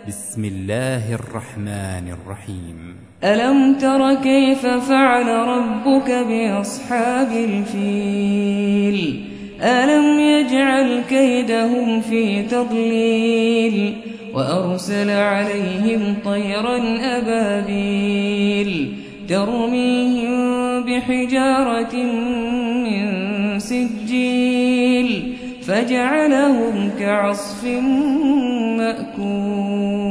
بسم الله الرحمن الرحيم. ألم تر كيف فعل ربك بأصحاب الفيل ألم يجعل كيدهم في تضليل وأرسل عليهم طيرا أبابيل ترميهم بحجارة من سجيل فجعلهم كعصف مأكول.